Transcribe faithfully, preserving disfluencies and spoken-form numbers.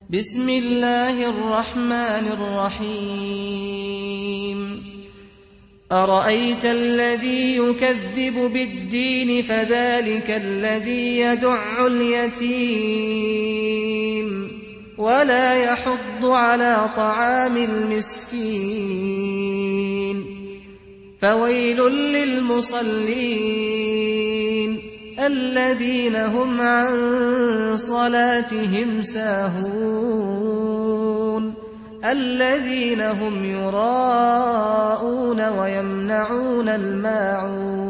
بسم الله الرحمن الرحيم أرأيت الذي يكذب بالدين فذلك الذي يدع اليتيم ولا يحض على طعام المسكين فويل للمصلين الذين هم عن صلاتهم ساهون الذين هم يراءون ويمنعون الماعون